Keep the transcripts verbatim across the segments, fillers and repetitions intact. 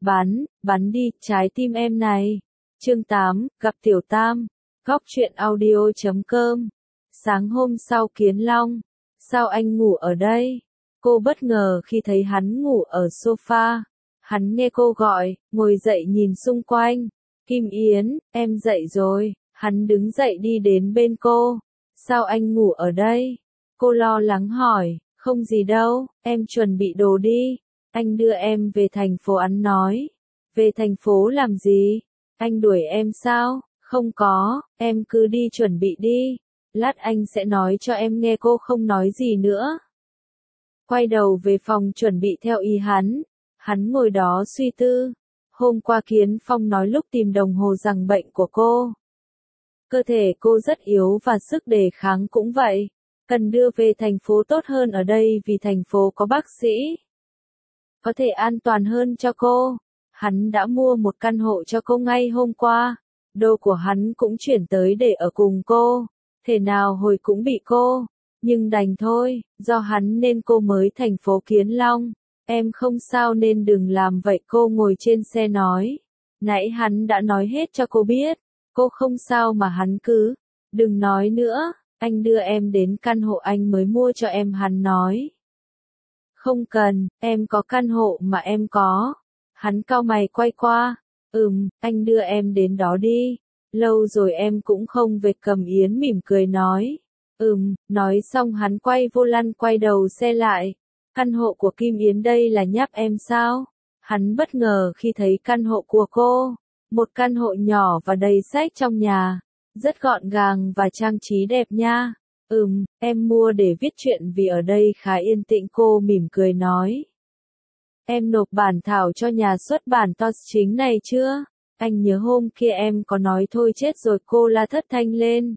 Bắn, bắn đi, trái tim em này. Chương tám, gặp Tiểu Tam. Góc truyện audio chấm com. Sáng hôm sau Kiến Long. Sao anh ngủ ở đây? Cô bất ngờ khi thấy hắn ngủ ở sofa. Hắn nghe cô gọi, ngồi dậy nhìn xung quanh. Kim Yến, em dậy rồi. Hắn đứng dậy đi đến bên cô. Sao anh ngủ ở đây? Cô lo lắng hỏi, không gì đâu, em chuẩn bị đồ đi. Anh đưa em về thành phố. Hắn nói. Về thành phố làm gì? Anh đuổi em sao? Không có, em cứ đi chuẩn bị đi. Lát anh sẽ nói cho em nghe. Cô không nói gì nữa. Quay đầu về phòng chuẩn bị theo ý hắn. Hắn ngồi đó suy tư. Hôm qua Kiến Phong nói lúc tìm đồng hồ rằng bệnh của cô. Cơ thể cô rất yếu và sức đề kháng cũng vậy. Cần đưa về thành phố tốt hơn ở đây vì thành phố có bác sĩ. Có thể an toàn hơn cho cô. Hắn đã mua một căn hộ cho cô ngay hôm qua. Đồ của hắn cũng chuyển tới để ở cùng cô. Thể nào hồi cũng bị cô. Nhưng đành thôi, do hắn nên cô mới thành phố Kiến Long. Em không sao nên đừng làm vậy. Cô ngồi trên xe nói. Nãy hắn đã nói hết cho cô biết. Cô không sao mà hắn cứ. Đừng nói nữa, anh đưa em đến căn hộ anh mới mua cho em. Hắn nói. Không cần, em có căn hộ mà em có. Hắn cau mày quay qua. Ừm, anh đưa em đến đó đi. Lâu rồi em cũng không về. Cầm Yến mỉm cười nói. Ừm, nói xong hắn quay vô lăng quay đầu xe lại. Căn hộ của Kim Yến đây là nháp em sao? Hắn bất ngờ khi thấy căn hộ của cô. Một căn hộ nhỏ và đầy sách trong nhà. Rất gọn gàng và trang trí đẹp nha. Ừm, em mua để viết truyện vì ở đây khá yên tĩnh. Cô mỉm cười nói. Em nộp bản thảo cho nhà xuất bản to chính này chưa? Anh nhớ hôm kia em có nói thôi chết rồi. Cô la thất thanh lên.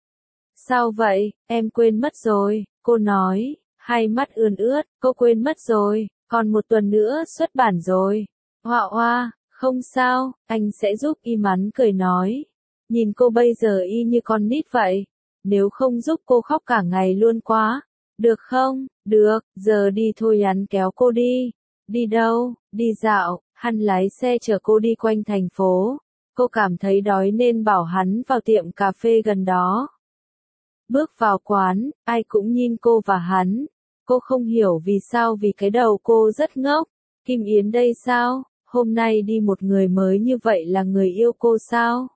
Sao vậy, em quên mất rồi, cô nói, hai mắt ươn ướt. Cô quên mất rồi, còn một tuần nữa xuất bản rồi. Hoa hoa, không sao, anh sẽ giúp. Y Mắn cười nói. Nhìn cô bây giờ y như con nít vậy. Nếu không giúp cô khóc cả ngày luôn quá. Được không? Được, giờ đi thôi. Hắn kéo cô đi. Đi đâu? Đi dạo. Hắn lái xe chở cô đi quanh thành phố. Cô cảm thấy đói nên bảo hắn vào tiệm cà phê gần đó. Bước vào quán, ai cũng nhìn cô và hắn. Cô không hiểu vì sao vì cái đầu cô rất ngốc. Kim Yến đây sao? Hôm nay đi một người mới như vậy là người yêu cô sao?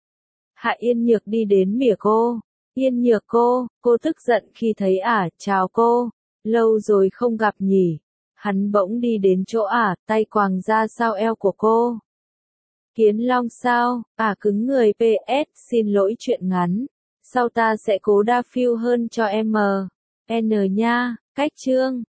Hạ Yên Nhược đi đến mỉa cô. Yên Nhược cô, cô tức giận khi thấy ả. Chào cô, lâu rồi không gặp nhỉ. Hắn bỗng đi đến chỗ ả, tay quàng ra sau eo của cô. Kiến Long sao? Ả cứng người. pê ét xin lỗi chuyện ngắn. Sau ta sẽ cố đa phiêu hơn cho em. N nha, cách chương.